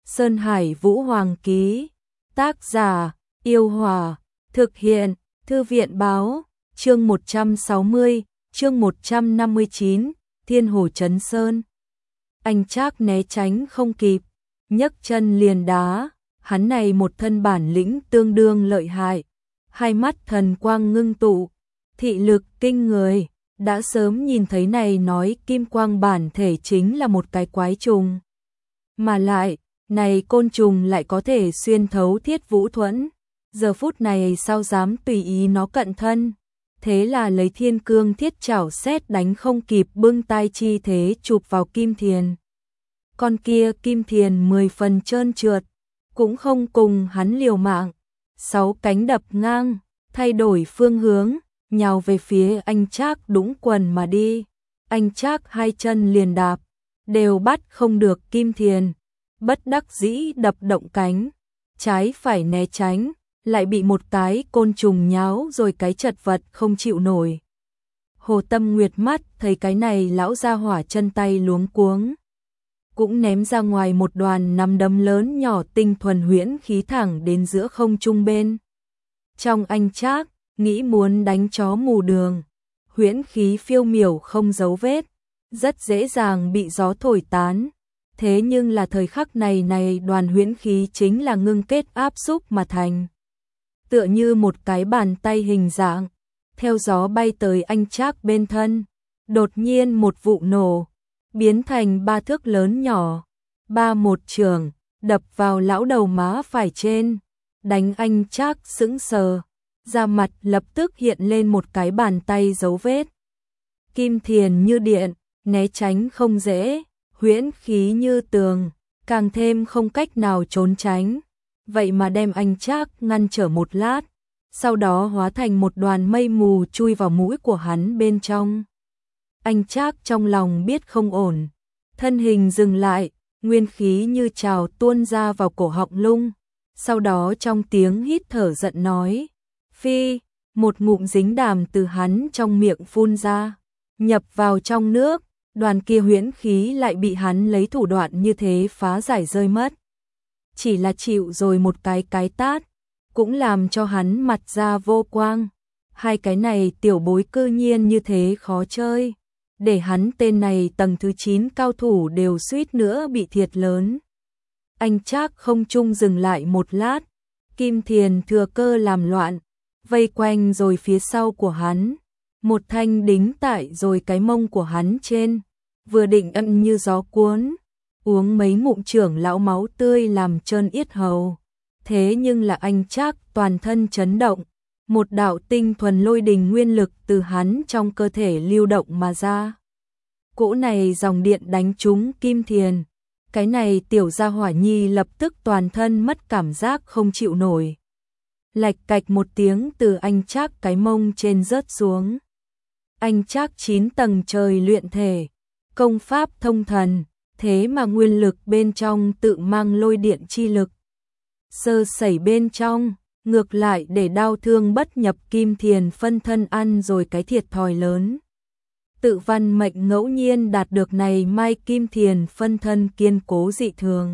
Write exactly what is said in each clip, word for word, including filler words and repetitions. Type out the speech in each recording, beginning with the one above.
Sơn Hải Vũ Hoàng ký. Tác giả: Yêu Hòa. Thực hiện: Thư viện báo. Chương một trăm sáu mươi, chương một trăm năm mươi chín, Thiên Hồ Chấn Sơn. Anh Trác né tránh không kịp, nhấc chân liền đá, hắn này một thân bản lĩnh tương đương lợi hại, hai mắt thần quang ngưng tụ, thị lực kinh người, đã sớm nhìn thấy này nói kim quang bản thể chính là một cái quái trùng. Mà lại, này côn trùng lại có thể xuyên thấu thiết vũ thuẫn, giờ phút này sao dám tùy ý nó cận thân. Thế là lấy thiên cương thiết chảo xét đánh không kịp bưng tay chi thế chụp vào Kim Thiền. Con kia Kim Thiền mười phần trơn trượt, cũng không cùng hắn liều mạng, sáu cánh đập ngang, thay đổi phương hướng, nhào về phía anh Trác đũng quần mà đi. Anh Trác hai chân liền đạp, đều bắt không được Kim Thiền, bất đắc dĩ đập động cánh, trái phải né tránh, lại bị một cái côn trùng nháo rồi cái chật vật không chịu nổi. Hồ Tâm Nguyệt mắt thấy cái này lão gia hỏa chân tay luống cuống, cũng ném ra ngoài một đoàn nắm đấm lớn nhỏ tinh thuần huyễn khí thẳng đến giữa không trung bên. Trong anh Trác, nghĩ muốn đánh chó mù đường, huyễn khí phiêu miểu không dấu vết, rất dễ dàng bị gió thổi tán. Thế nhưng là thời khắc này này đoàn huyễn khí chính là ngưng kết áp xúc mà thành. Tựa như một cái bàn tay hình dạng, theo gió bay tới anh Trác bên thân, đột nhiên một vụ nổ, biến thành ba thước lớn nhỏ, ba một trường, đập vào lão đầu má phải trên, đánh anh Trác sững sờ, da mặt lập tức hiện lên một cái bàn tay dấu vết. Kim Thiền như điện, né tránh không dễ, huyễn khí như tường, càng thêm không cách nào trốn tránh. Vậy mà đem anh Trác ngăn trở một lát, sau đó hóa thành một đoàn mây mù chui vào mũi của hắn bên trong. Anh Trác trong lòng biết không ổn, thân hình dừng lại, nguyên khí như trào tuôn ra vào cổ họng lung, sau đó trong tiếng hít thở giận nói, phi, một ngụm dính đàm từ hắn trong miệng phun ra, nhập vào trong nước, đoàn kia huyễn khí lại bị hắn lấy thủ đoạn như thế phá giải rơi mất. Chỉ là chịu rồi một cái cái tát, cũng làm cho hắn mặt ra vô quang. Hai cái này tiểu bối cư nhiên như thế khó chơi, để hắn tên này tầng thứ chín cao thủ đều suýt nữa bị thiệt lớn. Anh Trác không trung dừng lại một lát, Kim Thiền thừa cơ làm loạn, vây quanh rồi phía sau của hắn, một thanh đính tại rồi cái mông của hắn trên, vừa định ân như gió cuốn, uống mấy ngụm trưởng lão máu tươi làm trơn yết hầu. Thế nhưng là anh Trác toàn thân chấn động, một đạo tinh thuần lôi đình nguyên lực từ hắn trong cơ thể lưu động mà ra. Cỗ này dòng điện đánh trúng Kim Thiền, cái này tiểu gia hỏa nhi lập tức toàn thân mất cảm giác không chịu nổi. Lạch cạch một tiếng từ anh Trác cái mông trên rớt xuống. Anh Trác chín tầng trời luyện thể, công pháp thông thần, thế mà nguyên lực bên trong tự mang lôi điện chi lực. Sơ sẩy bên trong, ngược lại để đau thương bất nhập Kim Thiền phân thân ăn rồi cái thiệt thòi lớn. Tự văn mệnh ngẫu nhiên đạt được này mai Kim Thiền phân thân kiên cố dị thường.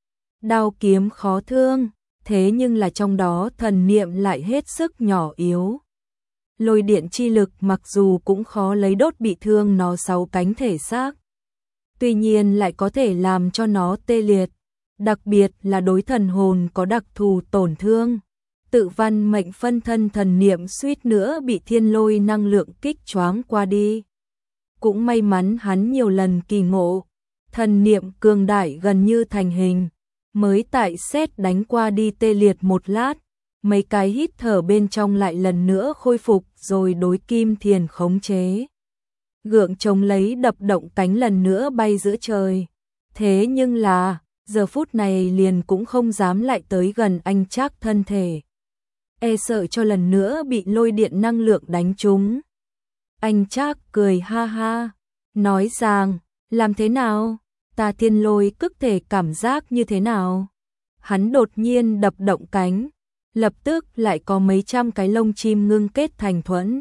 Đao kiếm khó thương, thế nhưng là trong đó thần niệm lại hết sức nhỏ yếu. Lôi điện chi lực mặc dù cũng khó lấy đốt bị thương nó sáu cánh thể xác, tuy nhiên lại có thể làm cho nó tê liệt, đặc biệt là đối thần hồn có đặc thù tổn thương. Tự văn mệnh phân thân thần niệm suýt nữa bị thiên lôi năng lượng kích choáng qua đi. Cũng may mắn hắn nhiều lần kỳ ngộ, thần niệm cường đại gần như thành hình, mới tại xét đánh qua đi tê liệt một lát, mấy cái hít thở bên trong lại lần nữa khôi phục rồi đối Kim Thiền khống chế. Gượng chống lấy đập động cánh lần nữa bay giữa trời. Thế nhưng là, giờ phút này liền cũng không dám lại tới gần anh Trác thân thể. E sợ cho lần nữa bị lôi điện năng lượng đánh trúng. Anh Trác cười ha ha, nói rằng, làm thế nào, ta thiên lôi cức thể cảm giác như thế nào. Hắn đột nhiên đập động cánh, lập tức lại có mấy trăm cái lông chim ngưng kết thành thuẫn.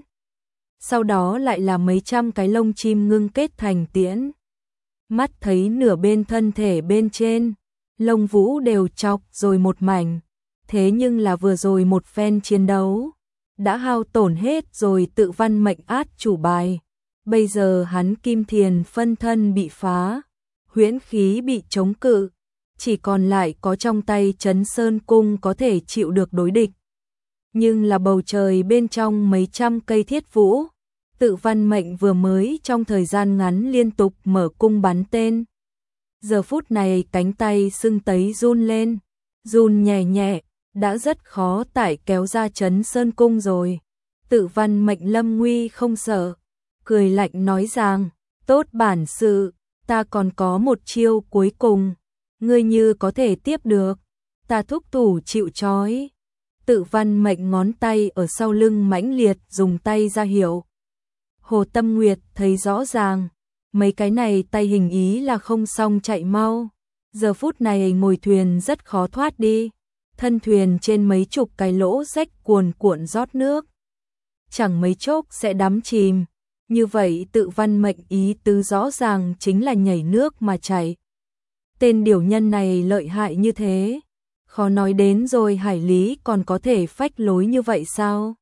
Sau đó lại là mấy trăm cái lông chim ngưng kết thành tiễn. Mắt thấy nửa bên thân thể bên trên, lông vũ đều chọc rồi một mảnh. Thế nhưng là vừa rồi một phen chiến đấu, đã hao tổn hết rồi tự văn mệnh át chủ bài. Bây giờ hắn Kim Thiền phân thân bị phá, huyễn khí bị chống cự, chỉ còn lại có trong tay Trấn Sơn Cung có thể chịu được đối địch. Nhưng là bầu trời bên trong mấy trăm cây thiết vũ, tự văn mệnh vừa mới trong thời gian ngắn liên tục mở cung bắn tên. Giờ phút này cánh tay sưng tấy run lên, run nhẹ nhẹ, đã rất khó tải kéo ra Trấn Sơn Cung rồi. Tự văn mệnh lâm nguy không sợ, cười lạnh nói rằng, tốt bản sự, ta còn có một chiêu cuối cùng, ngươi như có thể tiếp được, ta thúc thủ chịu trói. Tự văn mệnh ngón tay ở sau lưng mãnh liệt dùng tay ra hiệu. Hồ Tâm Nguyệt thấy rõ ràng, mấy cái này tay hình ý là không xong chạy mau. Giờ phút này ngồi thuyền rất khó thoát đi, thân thuyền trên mấy chục cái lỗ rách cuồn cuộn rót nước. Chẳng mấy chốc sẽ đắm chìm, như vậy tự văn mệnh ý tứ rõ ràng chính là nhảy nước mà chảy. Tên điều nhân này lợi hại như thế, khó nói đến rồi hải lý còn có thể phách lối như vậy sao?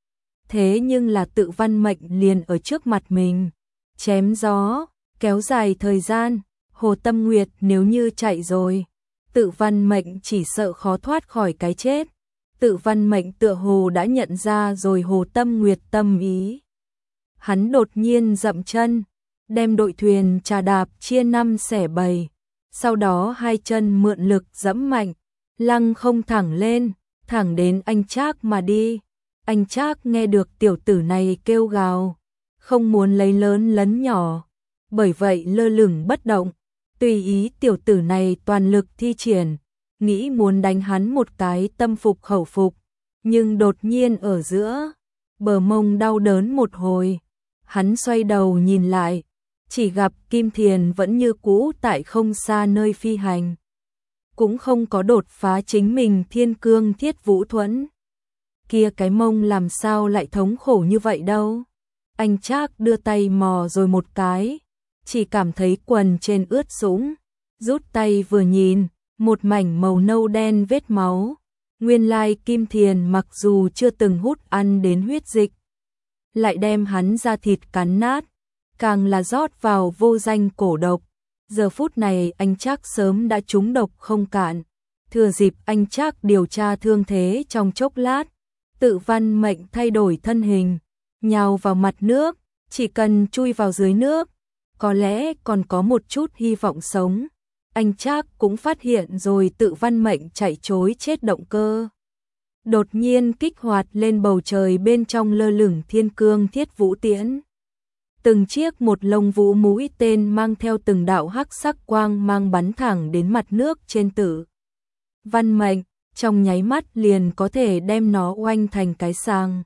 Thế nhưng là tự văn mệnh liền ở trước mặt mình, chém gió, kéo dài thời gian. Hồ Tâm Nguyệt nếu như chạy rồi, tự văn mệnh chỉ sợ khó thoát khỏi cái chết. Tự văn mệnh tựa hồ đã nhận ra rồi Hồ Tâm Nguyệt tâm ý. Hắn đột nhiên dậm chân, đem đội thuyền trà đạp chia năm xẻ bảy, sau đó hai chân mượn lực giẫm mạnh, lăng không thẳng lên, thẳng đến anh Trác mà đi. Anh Trác nghe được tiểu tử này kêu gào, không muốn lấy lớn lấn nhỏ, bởi vậy lơ lửng bất động, tùy ý tiểu tử này toàn lực thi triển, nghĩ muốn đánh hắn một cái tâm phục khẩu phục, nhưng đột nhiên ở giữa, bờ mông đau đớn một hồi, hắn xoay đầu nhìn lại, chỉ gặp Kim Thiền vẫn như cũ tại không xa nơi phi hành, cũng không có đột phá chính mình thiên cương thiết vũ thuẫn. Kia cái mông làm sao lại thống khổ như vậy đâu. Anh Trác đưa tay mò rồi một cái, chỉ cảm thấy quần trên ướt sũng, rút tay vừa nhìn, một mảnh màu nâu đen vết máu. Nguyên lai Kim Thiền mặc dù chưa từng hút ăn đến huyết dịch, lại đem hắn ra thịt cắn nát, càng là rót vào vô danh cổ độc. Giờ phút này anh Trác sớm đã trúng độc không cạn, thừa dịp anh Trác điều tra thương thế trong chốc lát, tự văn mệnh thay đổi thân hình, nhào vào mặt nước, chỉ cần chui vào dưới nước, có lẽ còn có một chút hy vọng sống. Anh Trác cũng phát hiện rồi tự văn mệnh chạy trối chết động cơ. Đột nhiên kích hoạt lên bầu trời bên trong lơ lửng thiên cương thiết vũ tiễn. Từng chiếc một lông vũ mũi tên mang theo từng đạo hắc sắc quang mang bắn thẳng đến mặt nước trên tự văn mệnh, trong nháy mắt liền có thể đem nó oanh thành cái sàng.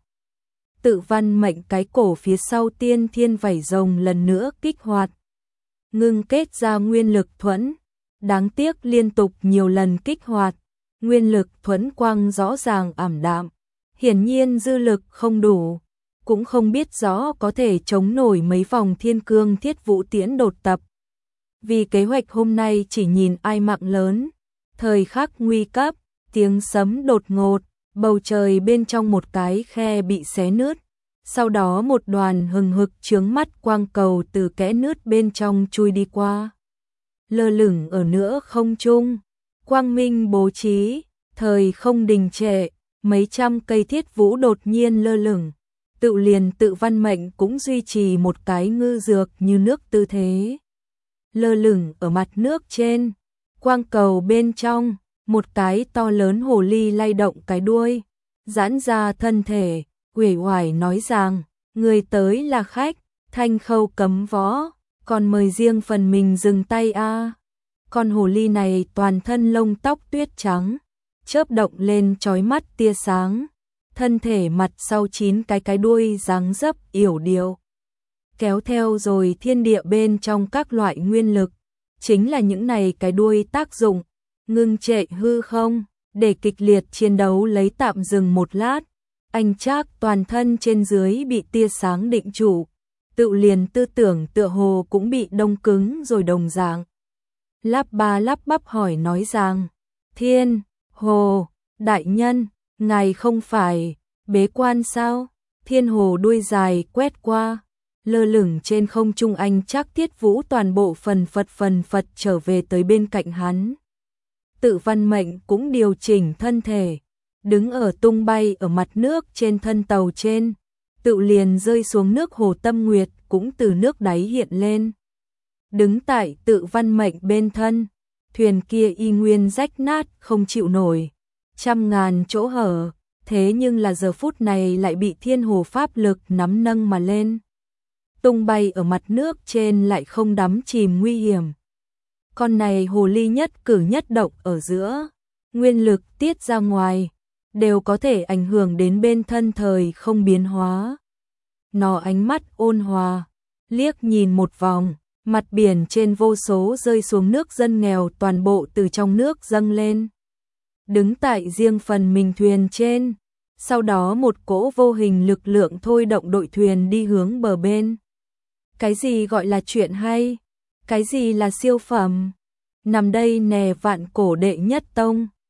Tự văn mệnh cái cổ phía sau tiên thiên vảy rồng lần nữa kích hoạt, ngưng kết ra nguyên lực thuẫn. Đáng tiếc liên tục nhiều lần kích hoạt, nguyên lực thuẫn quang rõ ràng ảm đạm, hiển nhiên dư lực không đủ, cũng không biết rõ có thể chống nổi mấy vòng thiên cương thiết vũ tiễn đột tập. Vì kế hoạch hôm nay chỉ nhìn ai mạng lớn, thời khắc nguy cấp, tiếng sấm đột ngột, bầu trời bên trong một cái khe bị xé nứt, sau đó một đoàn hừng hực chướng mắt quang cầu từ kẽ nứt bên trong chui đi qua, lơ lửng ở nữa không trung. Quang minh bố trí, thời không đình trệ, mấy trăm cây thiết vũ đột nhiên lơ lửng, tự liền tự văn mệnh cũng duy trì một cái ngư dược như nước tư thế, lơ lửng ở mặt nước trên. Quang cầu bên trong, một cái to lớn hồ ly lay động cái đuôi, giãn ra thân thể, uể oải nói rằng, người tới là khách, thanh khâu cấm võ, còn mời riêng phần mình dừng tay a. À. Con hồ ly này toàn thân lông tóc tuyết trắng, chớp động lên chói mắt tia sáng, thân thể mặt sau chín cái cái đuôi dáng dấp yểu điệu, kéo theo rồi thiên địa bên trong các loại nguyên lực, chính là những này cái đuôi tác dụng, ngưng trệ hư không, để kịch liệt chiến đấu lấy tạm dừng một lát. Anh Trác toàn thân trên dưới bị tia sáng định trụ, tự liền tư tưởng tựa hồ cũng bị đông cứng rồi đồng dạng. lắp ba lắp bắp hỏi nói rằng, Thiên Hồ, đại nhân, ngài không phải bế quan sao? Thiên Hồ đuôi dài quét qua, lơ lửng trên không trung, anh chắc Thiết Vũ toàn bộ phần phật phần phật trở về tới bên cạnh hắn. Tự Văn Mệnh cũng điều chỉnh thân thể, đứng ở tung bay ở mặt nước trên thân tàu trên, tự liền rơi xuống nước. Hồ Tâm Nguyệt cũng từ nước đáy hiện lên, đứng tại Tự Văn Mệnh bên thân, thuyền kia y nguyên rách nát không chịu nổi, trăm ngàn chỗ hở, thế nhưng là giờ phút này lại bị Thiên Hồ pháp lực nắm nâng mà lên. Tung bay ở mặt nước trên lại không đắm chìm nguy hiểm. Con này hồ ly nhất cử nhất động ở giữa, nguyên lực tiết ra ngoài, đều có thể ảnh hưởng đến bên thân thời không biến hóa. Nó ánh mắt ôn hòa, liếc nhìn một vòng, mặt biển trên vô số rơi xuống nước dân nghèo toàn bộ từ trong nước dâng lên. Đứng tại riêng phần mình thuyền trên, sau đó một cỗ vô hình lực lượng thôi động đội thuyền đi hướng bờ bên. Cái gì gọi là chuyện hay? Cái gì là siêu phẩm? Nằm đây nè, Vạn Cổ đệ nhất tông.